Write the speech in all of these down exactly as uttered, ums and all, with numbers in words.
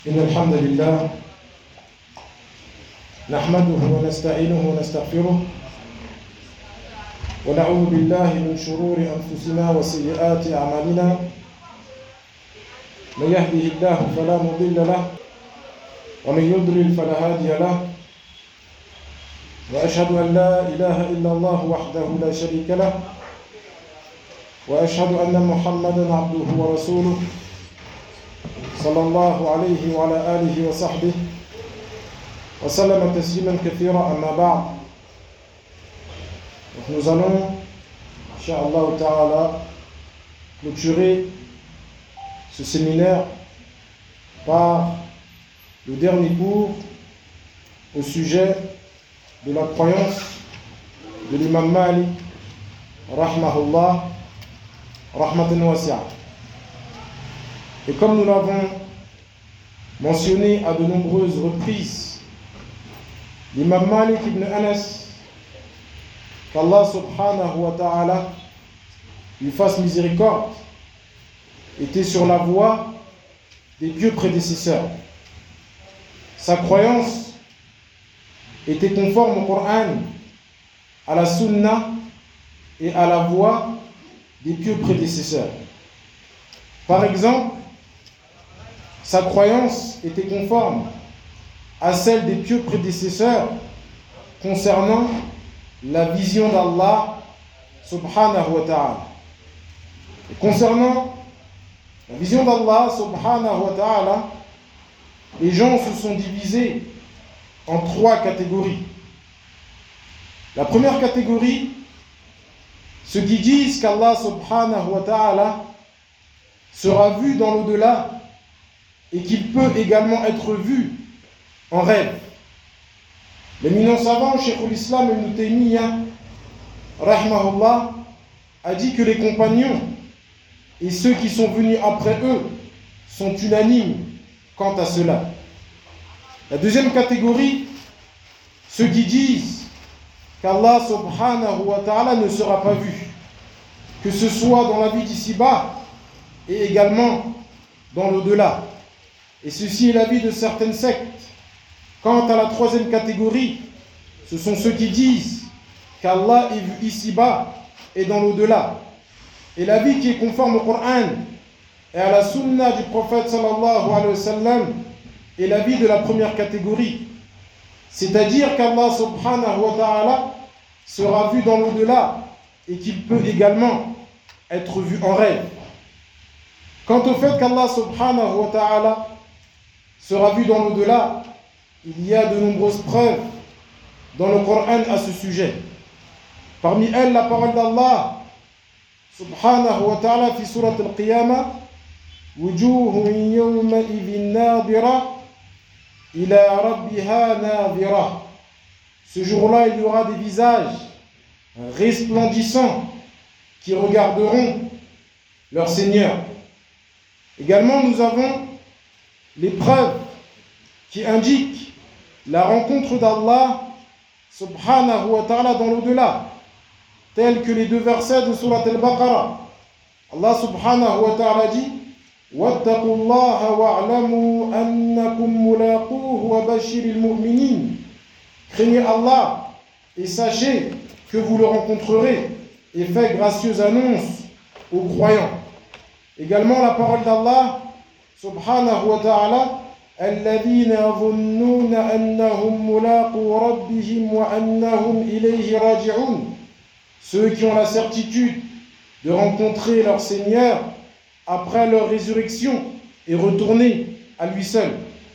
إن الحمد لله نحمده ونستعينه ونستغفره ونعوذ بالله من شرور أنفسنا وسيئات أعمالنا من يهده الله فلا مضل له ومن يضلل فلا هادي له وأشهد أن لا إله إلا الله وحده لا شريك له وأشهد أن محمدا عبده ورسوله صلى الله عليه وعلى آله وصحبه وسلم تسليما كثيرا أما بعد. Donc nous allons, Inch'Allah Ta'ala, clôturer ce séminaire par le dernier cours au sujet de la croyance de l'imam Malik, rahmahullah, rahmatan wasi'a. Et comme nous l'avons mentionné à de nombreuses reprises, l'imam Malik ibn Anas, qu'Allah subhanahu wa ta'ala lui fasse miséricorde, était sur la voie des pieux prédécesseurs. Sa croyance était conforme au Coran, à la Sunna et à la voie des pieux prédécesseurs. Par exemple, sa croyance était conforme à celle des pieux prédécesseurs concernant la vision d'Allah subhanahu wa ta'ala. Et concernant la vision d'Allah subhanahu wa ta'ala, les gens se sont divisés en trois catégories. La première catégorie, ceux qui disent qu'Allah subhanahu wa ta'ala sera vu dans l'au-delà et qu'il peut également être vu en rêve. L'éminent savant, Cheikh l'Islam Ibn Taymiyyah, rahmahullah, a dit que les compagnons et ceux qui sont venus après eux sont unanimes quant à cela. La deuxième catégorie, ceux qui disent qu'Allah subhanahu wa ta'ala ne sera pas vu, que ce soit dans la vie d'ici-bas et également dans l'au-delà. Et ceci est l'avis de certaines sectes. Quant à la troisième catégorie, ce sont ceux qui disent qu'Allah est vu ici-bas et dans l'au-delà. Et l'avis qui est conforme au Coran et à la sunna du prophète sallallahu alayhi wa sallam est l'avis de la première catégorie. C'est-à-dire qu'Allah subhanahu wa ta'ala sera vu dans l'au-delà et qu'il peut également être vu en rêve. Quant au fait qu'Allah subhanahu wa ta'ala sera vu dans l'au-delà, il y a de nombreuses preuves dans le Coran à ce sujet. Parmi elles, la parole d'Allah subhanahu wa ta'ala fi surat al-Qiyamah, wujuhun yawma idhin nadira ila rabbiha nadira. Ce jour-là, il y aura des visages resplendissants qui regarderont leur Seigneur. Également, nous avons les preuves qui indiquent la rencontre d'Allah subhanahu wa ta'ala dans l'au-delà, tels que les deux versets de Surat al-Baqarah. Allah subhanahu wa ta'ala dit wattaqullaha wa'lamu annakum mulaquhu wa bashiril mu'minin. Craignez Allah et sachez que vous le rencontrerez et faites gracieuse annonce aux croyants. Également la parole d'Allah subhanahu wa ta'ala الذين يظنون أنهم ملاقو ربهم وأنهم إليه راجعون. Ceux qui ont la certitude de rencontrer leur Seigneur après leur résurrection et retourner à lui seul.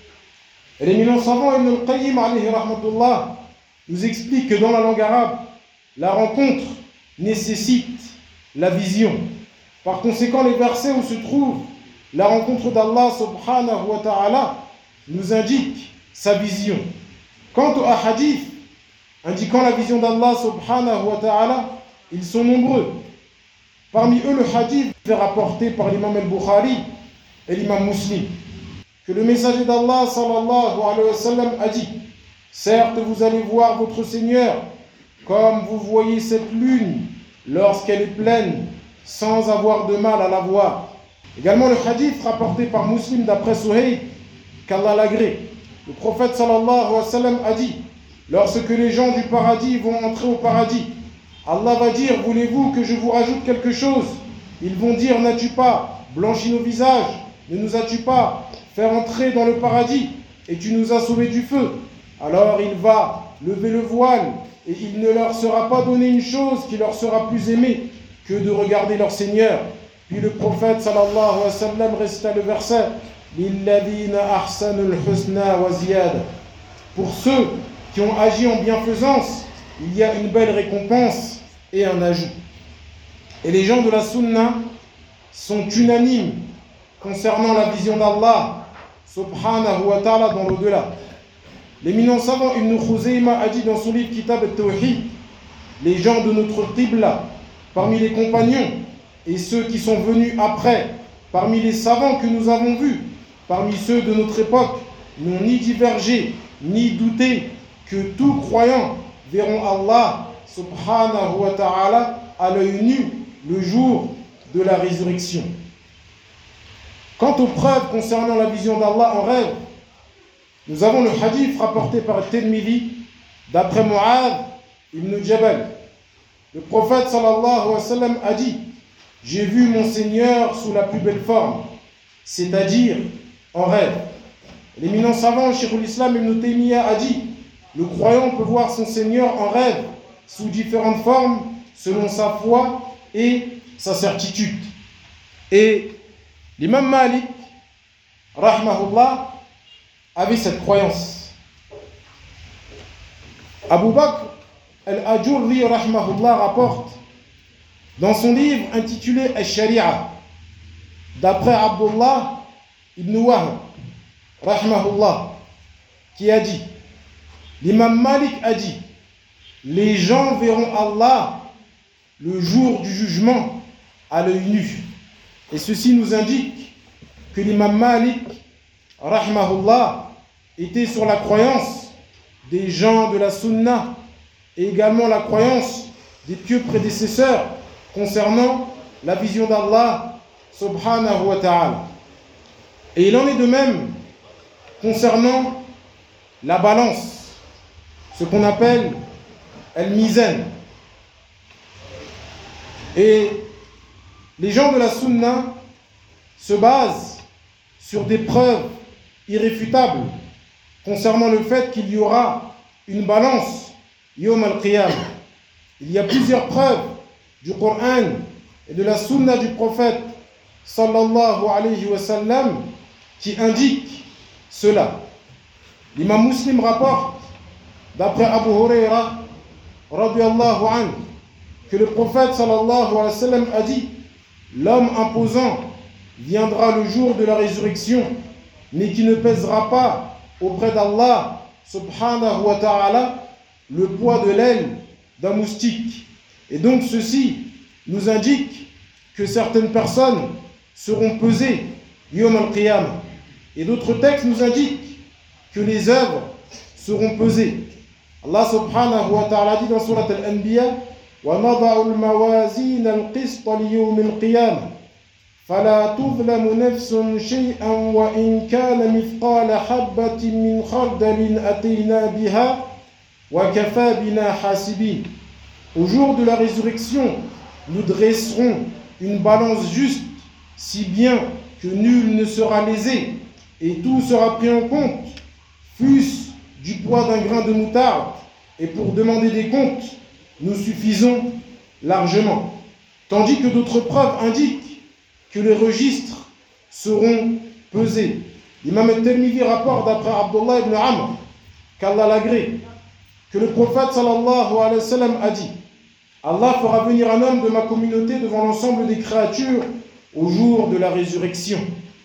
Et l'éminent savant Ibn al-Qayyim alayhi rahmatullah nous explique que dans la langue arabe, la rencontre nécessite la vision. Par conséquent, les versets où se trouve la rencontre d'Allah subhanahu wa ta'ala nous indiquent sa vision. Quant aux hadiths indiquant la vision d'Allah subhanahu wa ta'ala, ils sont nombreux. Parmi eux, le hadith est rapporté par l'imam al-Bukhari et l'imam Muslim, que le messager d'Allah sallallahu alayhi wa sallam a dit: certes, vous allez voir votre Seigneur comme vous voyez cette lune lorsqu'elle est pleine, sans avoir de mal à la voir. Également le hadith rapporté par Muslim d'après Suhayd qu'Allah l'agrée. Le prophète sallallahu alayhi wa sallam a dit, lorsque les gens du paradis vont entrer au paradis, Allah va dire, voulez-vous que je vous rajoute quelque chose? Ils vont dire, n'as-tu pas blanchi nos visages? Ne nous as-tu pas fait entrer dans le paradis et tu nous as sauvés du feu? Alors il va lever le voile et il ne leur sera pas donné une chose qui leur sera plus aimée que de regarder leur Seigneur. Puis le prophète sallallahu alayhi wa sallam récita le verset Lilladhina ahsanul husna wa ziyada. Pour ceux qui ont agi en bienfaisance, il y a une belle récompense et un ajout. Et les gens de la Sunna sont unanimes concernant la vision d'Allah subhanahu wa ta'ala dans l'au-delà. L'éminent savant Ibn Khuzayma a dit dans son livre Kitab al-Tawhid, les gens de notre Qibla, parmi les compagnons et ceux qui sont venus après, parmi les savants que nous avons vus, parmi ceux de notre époque, n'ont ni divergé, ni douté que tous croyants verront Allah subhanahu wa ta'ala à l'œil nu le jour de la résurrection. Quant aux preuves concernant la vision d'Allah en rêve, nous avons le hadith rapporté par Tirmidhi d'après Mu'adh ibn Jabal. Le prophète sallallahu alayhi wa sallam a dit, j'ai vu mon Seigneur sous la plus belle forme, c'est-à-dire en rêve. L'éminent savant Sheikhul Islam ibn Taymiyyah a dit, le croyant peut voir son Seigneur en rêve sous différentes formes selon sa foi et sa certitude. Et l'imam Malik, rahmahullah, avait cette croyance. Abu Bakr al-Ajurri, rahmahullah, rapporte dans son livre intitulé Al-Shari'a, d'après Abdullah ibn Wahb, rahmahullah, qui a dit, l'imam Malik a dit, les gens verront Allah le jour du jugement à l'œil nu. Et ceci nous indique que l'imam Malik, rahmahullah, était sur la croyance des gens de la Sunna et également la croyance des pieux prédécesseurs concernant la vision d'Allah subhanahu wa ta'ala. Et il en est de même concernant la balance, ce qu'on appelle al-mizan. Et les gens de la Sunna se basent sur des preuves irréfutables concernant le fait qu'il y aura une balance Yawm al-Qiyam. Il y a plusieurs preuves du Coran et de la Sunna du prophète sallallahu alayhi wa sallam qui indiquent cela. L'imam Muslim rapporte d'après Abu Huraira radiyallahu anhu que le prophète sallallahu alayhi wa sallam a dit, l'homme imposant viendra le jour de la résurrection, mais qui ne pèsera pas auprès d'Allah subhanahu wa ta'ala le poids de l'aile d'un moustique. Et donc ceci nous indique que certaines personnes seront pesées Yawm al-Qiyam. Et d'autres textes nous indiquent que les œuvres seront pesées. Allah subhanahu wa ta'ala dit dans Surat al-Anbiya, وَنَضَعُ الْمَوَازِينَ الْقِسْطَ لِيَوْمِ الْقِيَامَةِ فَلَا تُظْلَمُ نَفْسٌ شَيْئًا وَإِنْ كَانَ مِثْقَالَ حَبَّةٍ مِّنْ خَرْدَلٍ أَتَيْنَا بِهَا وَكَفَى بِنَا حَاسِبِينَ. Au jour de la résurrection, nous dresserons une balance juste, si bien que nul ne sera lésé, et tout sera pris en compte, fût-ce du poids d'un grain de moutarde, et pour demander des comptes, nous suffisons largement. Tandis que d'autres preuves indiquent que les registres seront pesés. L'imam al-Tirmidhi rapporte d'après Abdullah ibn Amr, qu'Allah l'agrée, que le prophète sallallahu alayhi wa sallam a dit, Allah fera venir un homme de ma communauté devant l'ensemble des créatures au jour de la résurrection.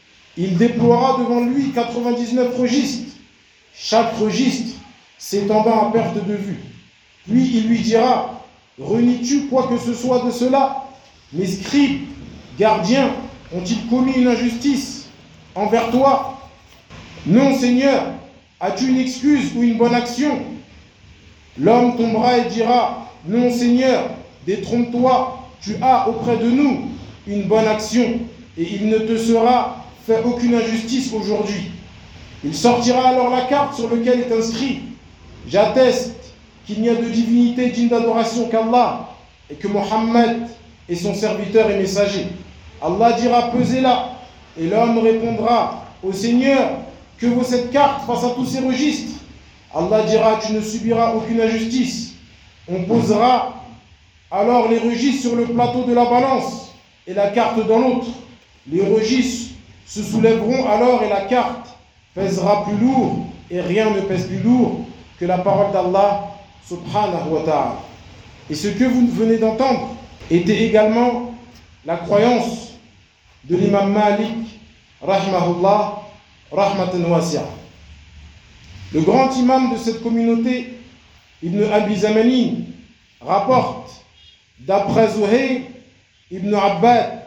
Il déploiera devant lui quatre-vingt-dix-neuf registres. Chaque registre s'étendant à perte de vue. Puis il lui dira, renies-tu quoi que ce soit de cela? Mes scribes, gardiens, ont-ils commis une injustice envers toi? Non, Seigneur. As-tu une excuse ou une bonne action? L'homme tombera et dira, non, Seigneur, détrompe-toi, tu as auprès de nous une bonne action, et il ne te sera fait aucune injustice aujourd'hui. Il sortira alors la carte sur laquelle est inscrit « J'atteste qu'il n'y a de divinité digne d'adoration qu'Allah et que Mohammed est son serviteur et messager. » Allah dira « Pesez-la » et l'homme répondra « Ô Seigneur, que vaut cette carte face à tous ces registres ?» Allah dira « Tu ne subiras aucune injustice. » On posera alors les registres sur le plateau de la balance et la carte dans l'autre. Les registres se soulèveront alors et la carte pèsera plus lourd, et rien ne pèse plus lourd que la parole d'Allah subhanahu wa ta'ala. Et ce que vous venez d'entendre était également la croyance de l'imam Malik rahimahullah rahmatan wasi'a. Le grand imam de cette communauté, Ibn Abi Zamanin, rapporte d'après Zuhayr Ibn Abbad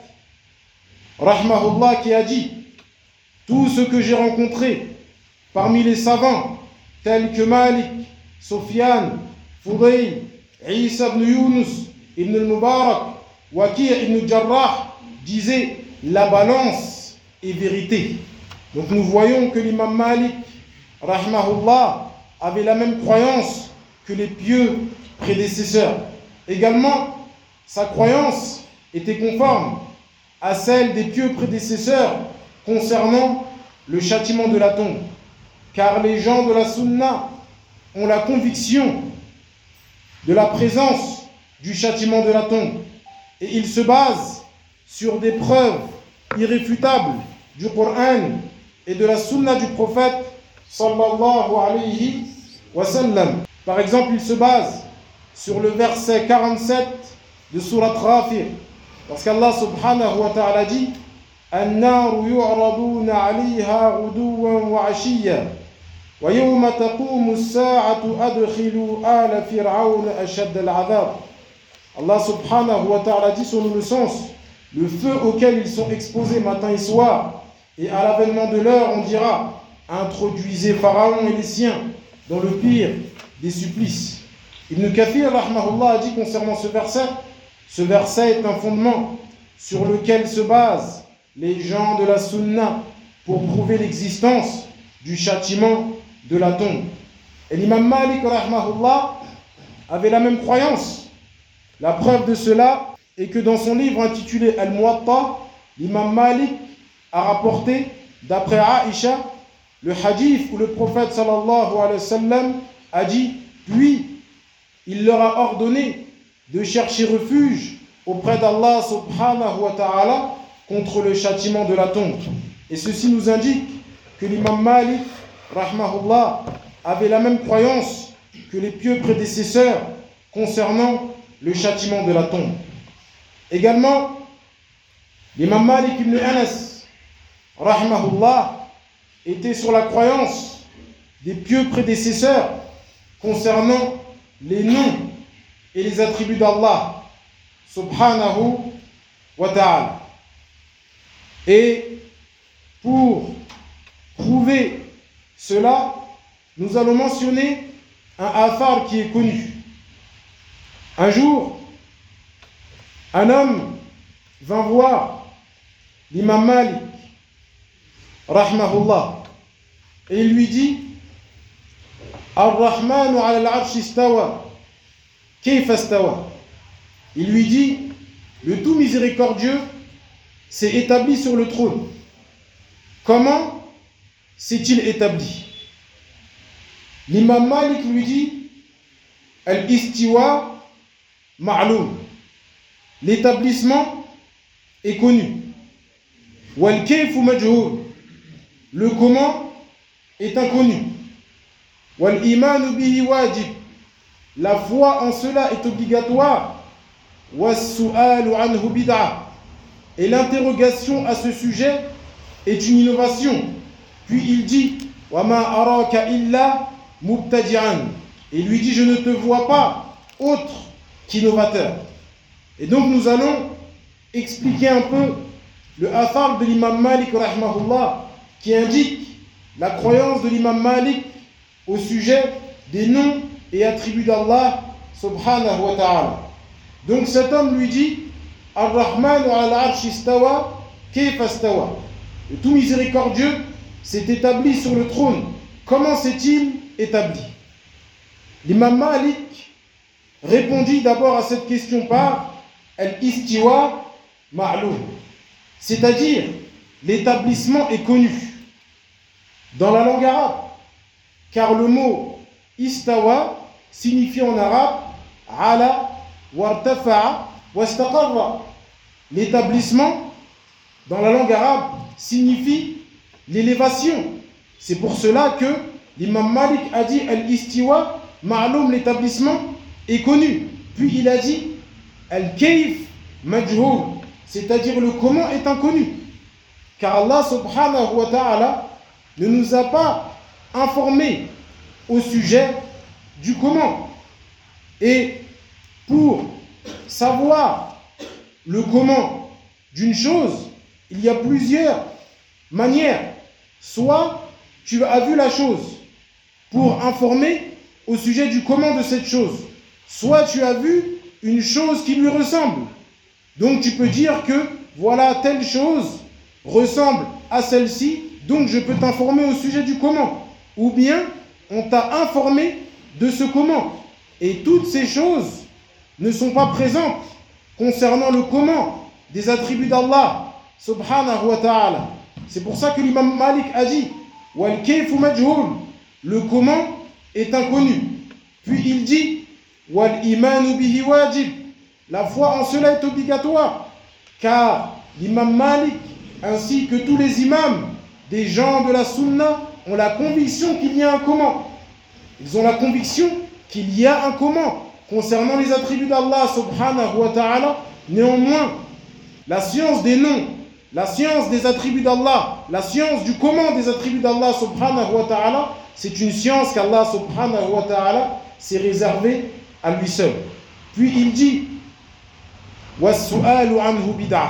rahimahullah qui a dit: tout ce que j'ai rencontré parmi les savants tels que Malik, Sufyan, Fudayl, Isa ibn Yunus, Ibn al-Mubarak, Waqi' ibn Jarrah disaient la balance est vérité. Donc nous voyons que l'imam Malik rahimahullah avait la même croyance que les pieux prédécesseurs. Également, sa croyance était conforme à celle des pieux prédécesseurs concernant le châtiment de la tombe, car les gens de la sunna ont la conviction de la présence du châtiment de la tombe et ils se basent sur des preuves irréfutables du Coran et de la sunna du prophète sallallahu alayhi wa sallam. Par exemple, ils se basent sur le verset quarante-sept de Surat Ghafir, parce qu'Allah subhanahu wa ta'ala dit: النار يعرضون عليها غدوا وعشيا ويوم تقوم الساعة أدخلوا آل فرعون أشد العذاب. Allah subhanahu wa ta'ala dit selon le sens: le feu auquel ils sont exposés matin et soir, et à l'avènement de l'heure on dira: introduisez Pharaon et les siens dans le pire des supplices. Ibn Kathir rahmahullah a dit concernant ce verset: ce verset est un fondement sur lequel se basent les gens de la sunna pour prouver l'existence du châtiment de la tombe. Et l'imam Malik rahmahullah avait la même croyance. La preuve de cela est que dans son livre intitulé Al-Muwatta, l'imam Malik a rapporté d'après Aïcha le hadith où le prophète sallallahu alayhi wa sallam a dit: puis il leur a ordonné de chercher refuge auprès d'Allah subhanahu wa ta'ala contre le châtiment de la tombe. Et ceci nous indique que l'imam Malik rahmahullah avait la même croyance que les pieux prédécesseurs concernant le châtiment de la tombe. Également, l'imam Malik ibn Anas rahmahullah était sur la croyance des pieux prédécesseurs concernant les noms et les attributs d'Allah subhanahu wa ta'ala. Et pour prouver cela, nous allons mentionner un athar qui est connu. Un jour, un homme vint voir l'imam Malik rahmahullah et il lui dit: Ar-Rahmanu ala al-arsh istawa, kayfa istawa. Il lui dit: le tout miséricordieux s'est établi sur le trône. Comment s'est-il établi? L'imam Malik lui dit: Al-istiwa ma'loum. L'établissement est connu. Wal-kayfu majhoul. Le comment est inconnu. Wal-imanu bihi wajib. La foi en cela est obligatoire. Was-su'alu anhu bid'ah. Et l'interrogation à ce sujet est une innovation. Puis il dit: wa ma araka illa mubtadi'an. Et il lui dit: je ne te vois pas autre qu'innovateur. Et donc nous allons expliquer un peu le athar de l'imam Malik rahmahullah qui indique la croyance de l'imam Malik au sujet des noms et attributs d'Allah subhanahu wa ta'ala. Donc cet homme lui dit: Ar-Rahmanu ala al-arsh istawa, kayfa istawa. Le tout miséricordieux s'est établi sur le trône, comment s'est-il établi? L'imam Malik répondit d'abord à cette question par al-istiwa ma'loum, c'est-à-dire l'établissement est connu dans la langue arabe, car le mot istawa signifie en arabe ala wartafa'a wastaqarra. L'établissement dans la langue arabe signifie l'élévation. C'est pour cela que l'imam Malik a dit al-istiwa ma'loum, l'établissement est connu. Puis il a dit al-kayf majhoul, c'est-à-dire le comment est inconnu. Car Allah subhanahu wa ta'ala ne nous a pas informés au sujet du comment. Et pour savoir le comment d'une chose, il y a plusieurs manières. Soit tu as vu la chose pour informer au sujet du comment de cette chose, soit tu as vu une chose qui lui ressemble. Donc tu peux dire que voilà, telle chose ressemble à celle-ci, donc je peux t'informer au sujet du comment. Ou bien on t'a informé de ce comment. Et toutes ces choses ne sont pas présentes concernant le comment des attributs d'Allah subhanahu wa ta'ala. C'est pour ça que l'imam Malik a dit wal kayfu majhoul, le comment est inconnu. Puis il dit wal imanu bihi wajib, la foi en cela est obligatoire, car l'imam Malik ainsi que tous les imams des gens de la sunna ont la conviction qu'il y a un comment. Ils ont la conviction qu'il y a un comment concernant les attributs d'Allah subhanahu wa ta'ala. Néanmoins, la science des noms, la science des attributs d'Allah, la science du comment des attributs d'Allah subhanahu wa ta'ala, c'est une science qu'Allah subhanahu wa ta'ala s'est réservée à lui seul. Puis il dit وَالسُّؤَالُ عَنْهُ بِدْعَةٌ,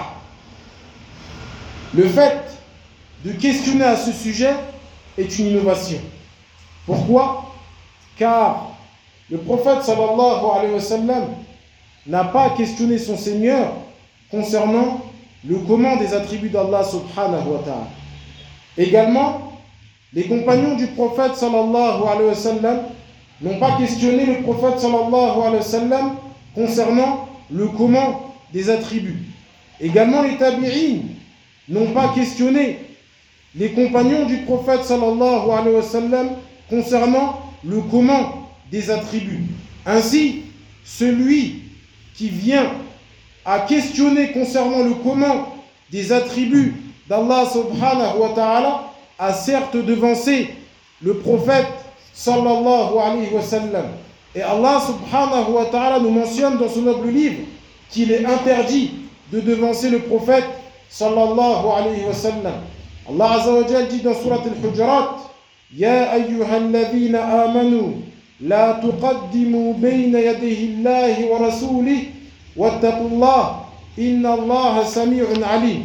le fait de questionner à ce sujet est une innovation. Pourquoi? Car le prophète sallallahu alayhi wa sallam n'a pas questionné son Seigneur concernant le comment des attributs d'Allah subhanahu wa ta'ala. Également, les compagnons du prophète sallallahu alayhi wa sallam n'ont pas questionné le prophète sallallahu alayhi wa sallam concernant le comment des attributs. Également, les tabi'in n'ont pas questionné les compagnons du prophète sallallahu alayhi wa sallam concernant le comment des attributs. Ainsi, celui qui vient à questionner concernant le comment des attributs d'Allah subhanahu wa ta'ala a certes devancé le prophète sallallahu alayhi wa sallam. Et Allah subhanahu wa ta'ala nous mentionne dans son noble livre qu'il est interdit de devancer le prophète sallallahu alayhi wa sallam. Allah azza wa jalla dit dans surat al-Hujurat Ya ayyuhalladhina amanu la tuqaddimu bayna yadihi Allahi wa rasulih wattaqullah inna Allaha sami'un alim.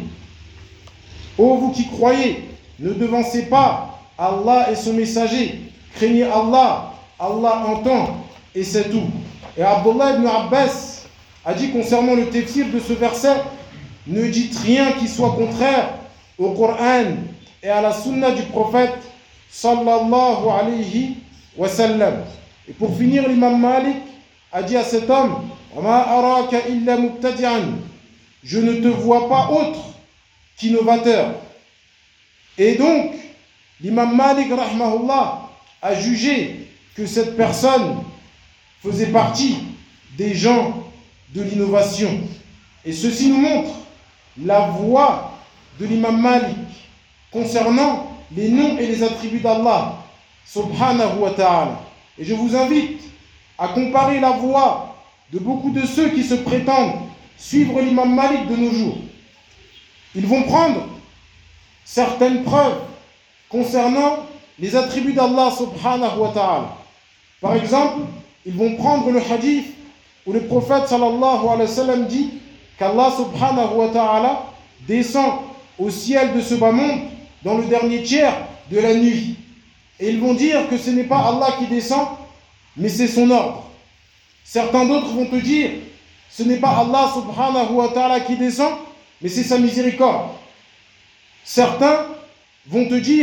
Ô vous qui croyez, ne devancez pas Allah et son messager, craignez Allah, Allah entend et c'est tout. Et Abdullah ibn Abbas a dit concernant le tafsir de ce verset, ne dites rien qui soit contraire au Coran et à la sunna du prophète sallallahu alayhi wa sallam. Et pour finir, l'imam Malik a dit à cet homme وَمَا أَرَاكَ إِلَّا مُبْتَدِعًا, je ne te vois pas autre qu'innovateur. Et donc, l'imam Malik rahmahullah a jugé que cette personne faisait partie des gens de l'innovation. Et ceci nous montre la voie de l'imam Malik concernant les noms et les attributs d'Allah subhanahu wa ta'ala. Et je vous invite à comparer la voie de beaucoup de ceux qui se prétendent suivre l'imam Malik de nos jours. Ils vont prendre certaines preuves concernant les attributs d'Allah subhanahu wa ta'ala. Par exemple, ils vont prendre le hadith où le prophète sallallahu alayhi wa sallam dit qu'Allah subhanahu wa ta'ala descend au ciel de ce bas monde dans le dernier tiers de la nuit. Et ils vont dire que ce n'est pas Allah qui descend, mais c'est son ordre. Certains d'autres vont te dire, ce n'est pas Allah subhanahu wa ta'ala qui descend, mais c'est sa miséricorde. Certains vont te dire,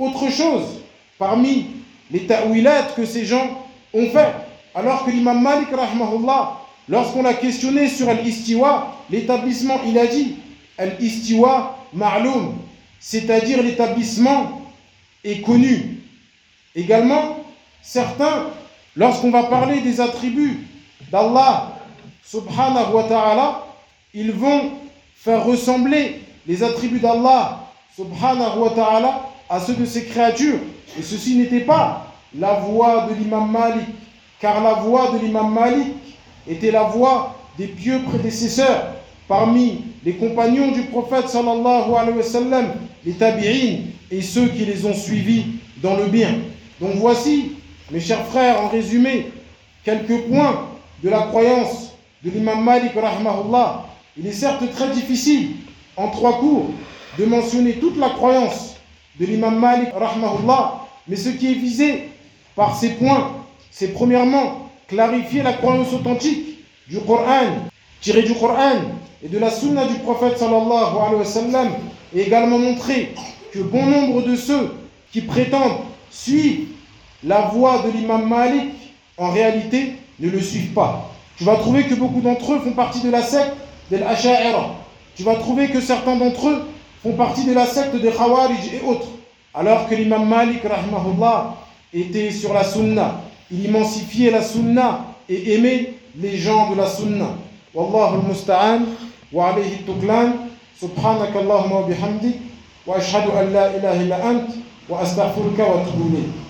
autre chose parmi les ta'wilat que ces gens ont fait. Alors que l'imam Malik, rahmahullah, lorsqu'on l'a questionné sur al-istiwa, l'établissement, il a dit al-istiwa ma'loum, c'est-à-dire l'établissement est connu. Également, certains, lorsqu'on va parler des attributs d'Allah subhanahu wa ta'ala, ils vont faire ressembler les attributs d'Allah subhanahu wa ta'ala à ceux de ses créatures. Et ceci n'était pas la voix de l'imam Malik, car la voix de l'imam Malik était la voix des pieux prédécesseurs parmi les compagnons du prophète sallallahu alayhi wa sallam, les tabi'in et ceux qui les ont suivis dans le bien. Donc voici, mes chers frères, en résumé, quelques points de la croyance de l'imam Malik rahmahullah. Il est certes très difficile, en trois cours, de mentionner toute la croyance de l'imam Malik rahmahullah, mais ce qui est visé par ces points, c'est premièrement clarifier la croyance authentique du Coran, tirée du Coran et de la sunna du prophète sallallahu alayhi wa sallam, et également montrer que bon nombre de ceux qui prétendent suivre la voie de l'imam Malik, en réalité, ne le suivent pas. Tu vas trouver que beaucoup d'entre eux font partie de la secte des Asha'ira. Tu vas trouver que certains d'entre eux font partie de la secte des Khawarij et autres. Alors que l'imam Malik, rahmahullah, était sur la sunna. Il immensifiait la sunna et aimait les gens de la sunna. Wallahu al-musta'an wa alayhi tuklan. Subhanaka Allahumma wa bihamdik. Wa ashhadu an la ilaha illa ant. Wa astaghfiruka wa atubu ilayk.